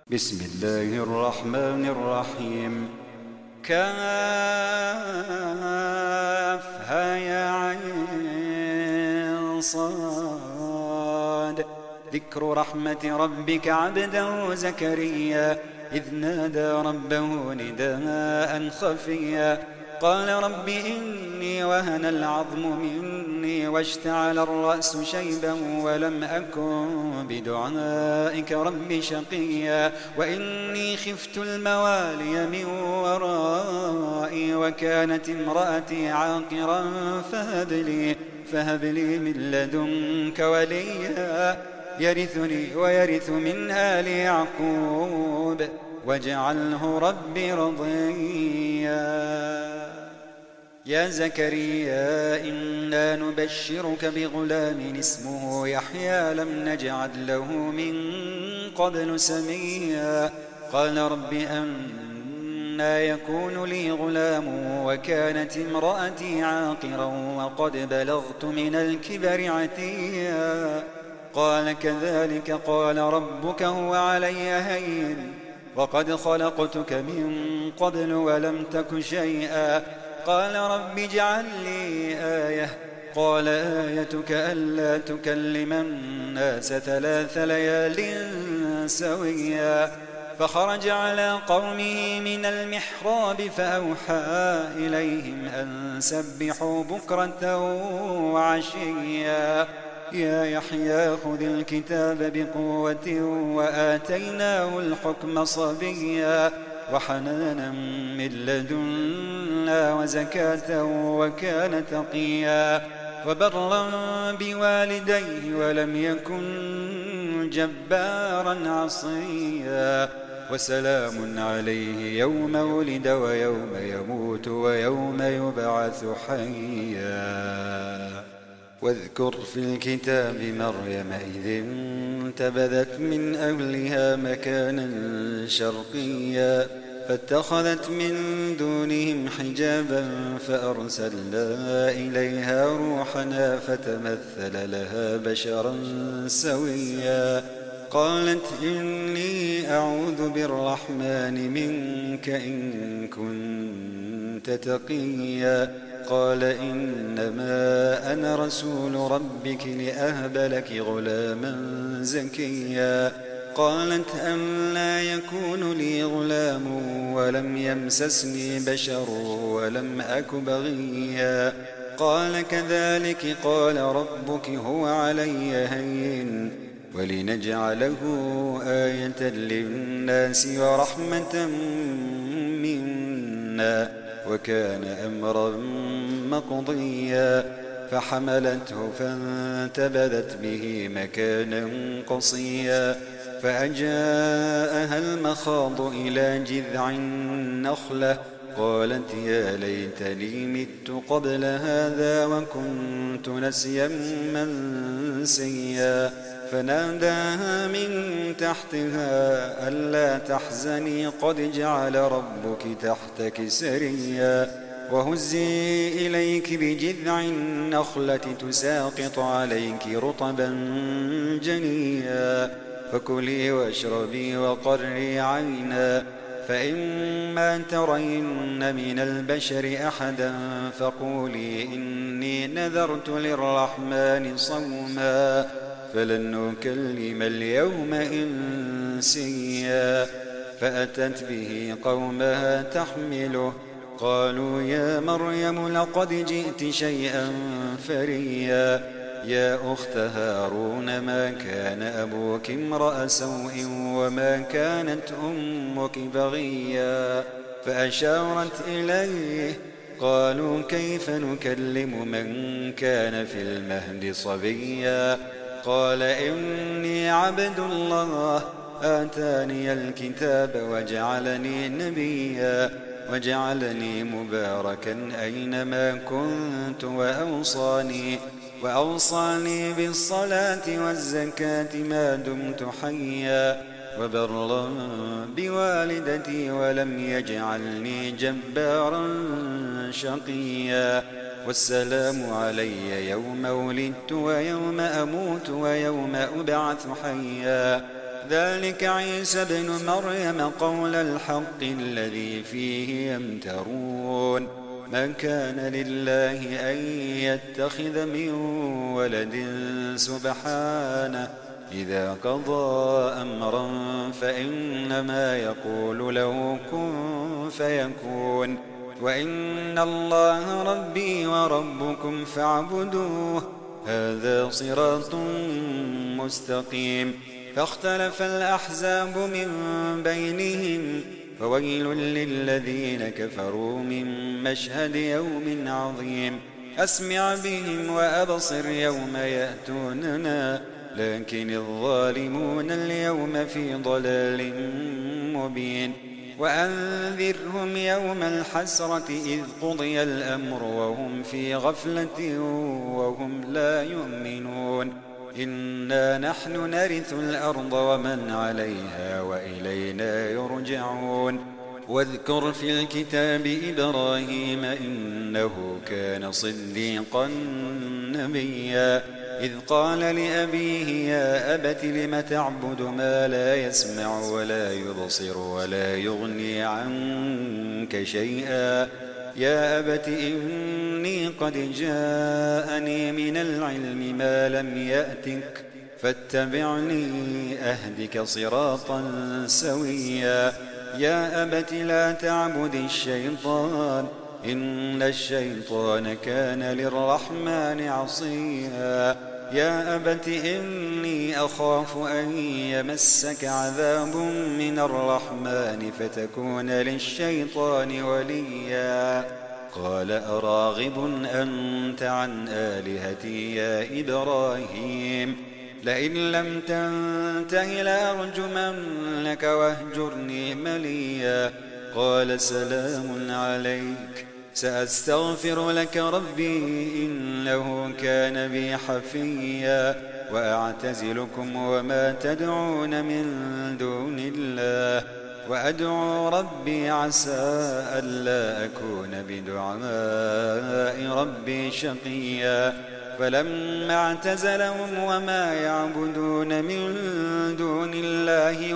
بسم الله الرحمن الرحيم. كافها يا عين صاد. ذكر رحمة ربك عبده زكريا إذ نادى ربه نداء خفيا قال رب إني وهن العظم مني واشتعل الرأس شيبا ولم أكن بدعائك رب شقيا وإني خفت الموالي من ورائي وكانت امرأتي عاقرا فهب لي من لدنك وليا يرثني ويرث من آل يعقوب واجعله رب رضيا. يا زكريا إنا نبشرك بغلام اسمه يحيى لم نجعل له من قبل سميا قال رب أنى يكون لي غلام وكانت امرأتي عاقرا وقد بلغت من الكبر عتيا قال كذلك قال ربك هو علي هين وقد خلقتك من قبل ولم تك شيئا قال رب اجعل لي آية قال آيتك ألا تكلم الناس 3 ليال سويا فخرج على قومه من المحراب فأوحى إليهم أن سبحوا بكرة وعشيا يا يحيى خذ الكتاب بقوة وآتيناه الحكم صبيا وحنانا من لدنا وزكاة وكان تقيا وبرا بوالديه ولم يكن جبارا عصيا وسلام عليه يوم ولد ويوم يموت ويوم يبعث حيا. واذكر في الكتاب مريم إذ انتبذت من أهلها مكانا شرقيا فاتخذت من دونهم حجابا فأرسلنا إليها روحنا فتمثل لها بشرا سويا قالت إني أعوذ بالرحمن منك إن كنت تقيا قال إنما أنا رسول ربك لأهب لك غلاما زكيا قالت أنى يكون لي غلام ولم يمسسني بشر ولم أك بغيا قال كذلك قال ربك هو علي هين ولنجعله آية للناس ورحمة منا وكان أمرا مقضيا فحملته فانتبذت به مكانا قصيا فأجاءها المخاض إلى جذع النخلة قالت يا ليتني مت قبل هذا وكنت نسيا منسيا فناداها من تحتها ألا تحزني قد جعل ربك تحتك سريا وهزي إليك بجذع النخلة تساقط عليك رطبا جنيا فكلي واشربي وقري عينا فإما ترين من البشر أحدا فقولي إني نذرت للرحمن صوما فلن نكلم اليوم إنسيا فأتت به قومها تحمله قالوا يا مريم لقد جئت شيئا فريا يا أخت هارون ما كان أبوك امرأ سوء وما كانت أمك بغيا فأشارت إليه قالوا كيف نكلم من كان في المهد صبيا قال إني عبد الله آتاني الكتاب وجعلني نبيا وجعلني مباركا أينما كنت وأوصاني بالصلاة والزكاة ما دمت حيا وبرا بوالدتي ولم يجعلني جبارا شقيا والسلام علي يوم ولدت ويوم أموت ويوم أبعث حيا ذلك عيسى بن مريم قول الحق الذي فيه يمترون ما كان لله أن يتخذ من ولد سبحانه إذا قضى أمرا فإنما يقول له كن فيكون وإن الله ربي وربكم فاعبدوه هذا صراط مستقيم فاختلف الأحزاب من بينهم فويل للذين كفروا من مشهد يوم عظيم أسمع بهم وأبصر يوم يأتوننا لكن الظالمون اليوم في ضلال مبين وأنذرهم يوم الحسرة إذ قضي الأمر وهم في غفلة وهم لا يؤمنون إنا نحن نرث الأرض ومن عليها وإلينا يرجعون واذكر في الكتاب إبراهيم إنه كان صديقا نبيا إذ قال لأبيه يا أبت لم تعبد ما لا يسمع ولا يبصر ولا يغني عنك شيئا يا أبت إني قد جاءني من العلم ما لم يأتك فاتبعني أهدك صراطا سويا يا أبت لا تعبد الشيطان إن الشيطان كان للرحمن عصيا يا أبت إني أخاف أن يمسك عذاب من الرحمن فتكون للشيطان وليا قال أراغب أنت عن آلهتي يا إبراهيم لئن لم تنته لأرجمنك واهجرني مليا قال سلام عليك سأستغفر لك ربي إنه كان بي حفيا وأعتزلكم وما تدعون من دون الله وأدعو ربي عسى ألا أكون بدعاء ربي شقيا فلما اعتزلهم وما يعبدون من دون الله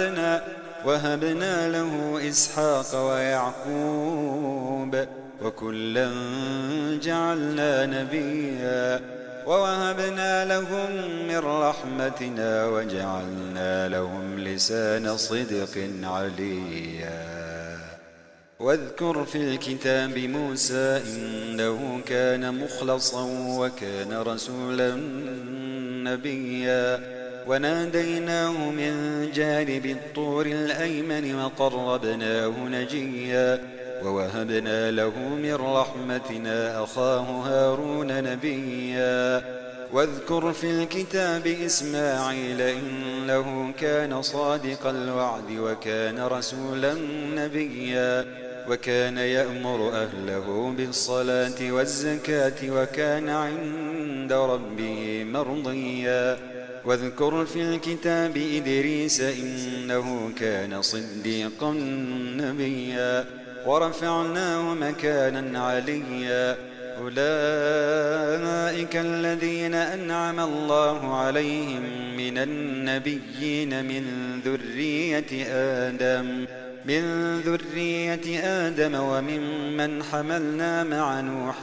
وهبنا له إسحاق ويعقوب وكلا جعلنا نبيا ووهبنا لهم من رحمتنا وجعلنا لهم لسان صدق عليا واذكر في الكتاب موسى إنه كان مخلصا وكان رسولا نبيا وناديناه من جانب الطور الأيمن وقربناه نجيا ووهبنا له من رحمتنا أخاه هارون نبيا واذكر في الكتاب إسماعيل إنه كان صادق الوعد وكان رسولا نبيا وكان يأمر أهله بالصلاة والزكاة وكان عند ربه مرضيا واذكر في الكتاب إدريس إنه كان صديقا نبيا ورفعناه مكانا عليا أولئك الذين أنعم الله عليهم من النبيين من ذرية آدم وممن حملنا مع نوح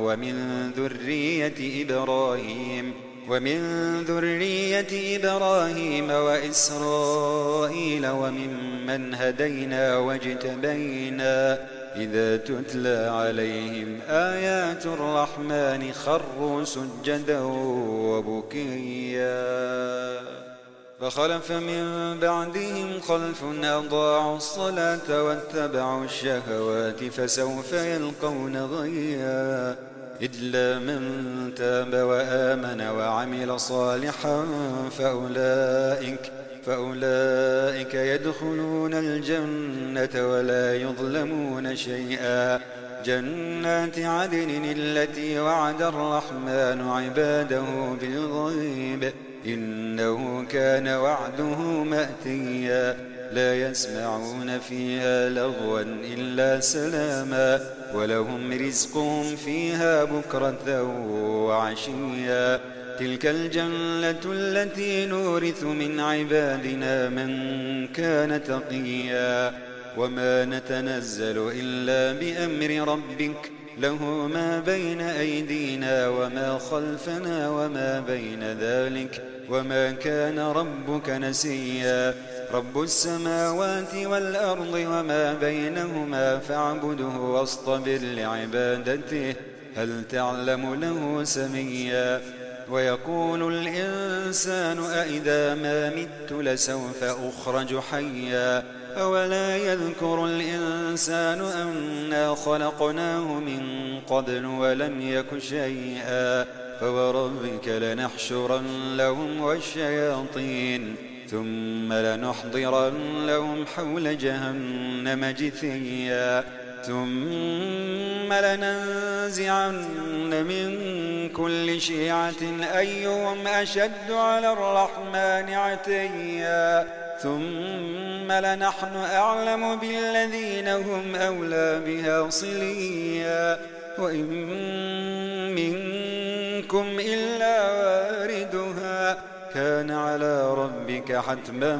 ومن ذرية إبراهيم وإسرائيل وممن هدينا واجتبينا إذا تتلى عليهم آيات الرحمن خروا سجدا وبكيا فخلف من بعدهم خلف أضاعوا الصلاة واتبعوا الشهوات فسوف يلقون غيا إلا من تاب وآمن وعمل صالحا فأولئك يدخلون الجنة ولا يظلمون شيئا جنات عدن التي وعد الرحمن عباده بالغيب إنه كان وعده مأتيا لا يسمعون فيها لغوا إلا سلاما ولهم رزقهم فيها بكرة وعشيا تلك الجنة التي نورث من عبادنا من كان تقيا وما نتنزل إلا بأمر ربك له ما بين أيدينا وما خلفنا وما بين ذلك وما كان ربك نسيا رب السماوات والأرض وما بينهما فاعبده واصطبر لعبادته هل تعلم له سميا ويقول الإنسان أإذا ما مت لسوف أخرج حيا أولا يذكر الإنسان أنا خلقناه من قبل ولم يك شيئا فوربك لنحشرنهم والشياطين ثم لنحضرن لهم حول جهنم جثيا ثم لننزعن من كل شيعة أيهم أشد على الرحمن عتيا ثم لنحن أعلم بالذين هم أولى بها صليا وإن منكم إلا واردها كان على ربك حتما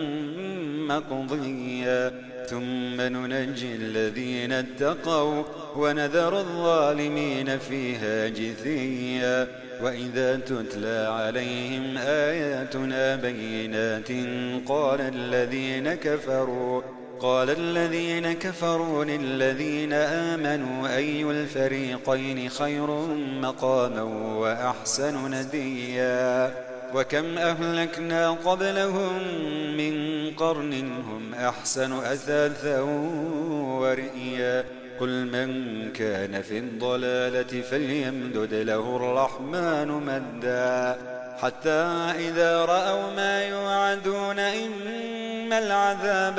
مقضيا ثم ننجي الذين اتقوا ونذر الظالمين فيها جثيا وإذا تتلى عليهم آياتنا بينات قال الذين كفروا للذين آمنوا أي الفريقين خير مقاما وأحسن نديا وكم أهلكنا قبلهم من قرن هم أحسن أثاثا ورئيا قل من كان في الضلالة فليمدد له الرحمن مدا حتى إذا رأوا ما يوعدون إما العذاب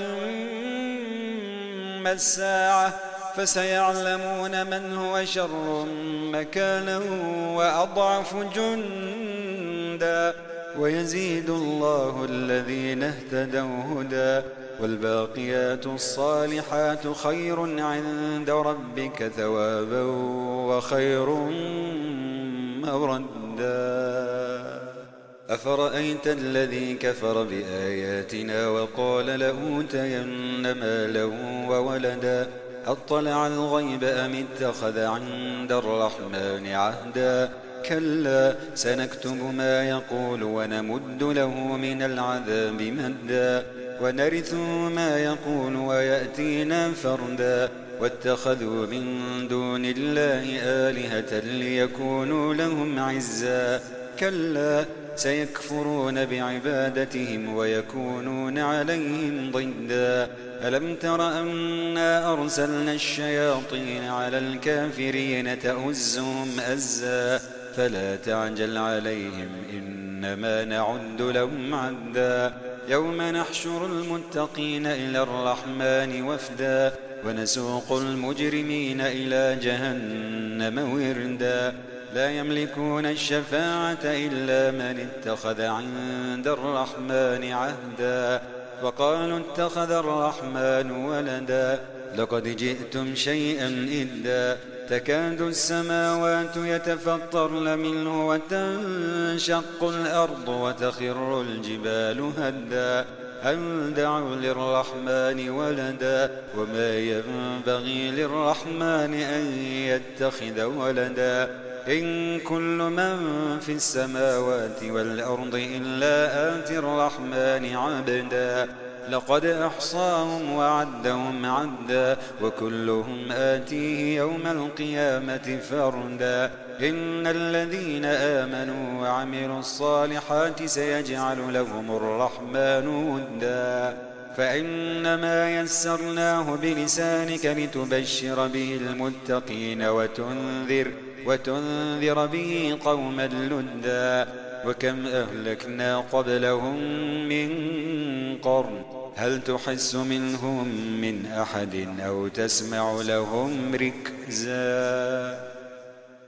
وإما الساعة فسيعلمون من هو شر مكانا وأضعف جندا ويزيد الله الذين اهتدوا هدى والباقيات الصالحات خير عند ربك ثوابا وخير مردا أفرأيت الذي كفر بآياتنا وقال لأوتين مالا وولدا أطلع الغيب أم اتخذ عند الرحمن عهدا كلا سنكتب ما يقول ونمد له من العذاب مدا ونرث ما يقول ويأتينا فردا واتخذوا من دون الله آلهة ليكونوا لهم عزا كلا سيكفرون بعبادتهم ويكونون عليهم ضدا ألم تر أنا أرسلنا الشياطين على الكافرين تؤزهم أزا فلا تعجل عليهم إنما نعد لهم عدا يوم نحشر المتقين إلى الرحمن وفدا ونسوق المجرمين إلى جهنم وردا لا يملكون الشفاعة إلا من اتخذ عند الرحمن عهدا وقالوا اتخذ الرحمن ولدا لقد جئتم شيئا إدا تكاد السماوات يتفطرن منه وتنشق الأرض وتخر الجبال هدا أن دعوا للرحمن ولدا وما ينبغي للرحمن أن يتخذ ولدا إن كل من في السماوات والأرض إلا آتي الرحمن عبدا لقد أحصاهم وعدهم عدا وكلهم آتيه يوم القيامة فردا إن الذين آمنوا وعملوا الصالحات سيجعل لهم الرحمن ودا فإنما يسرناه بلسانك لتبشر به المتقين وتنذر به قوما لدا وكم أهلكنا قبلهم من قرن هل تحس منهم من أحد أو تسمع لهم ركزا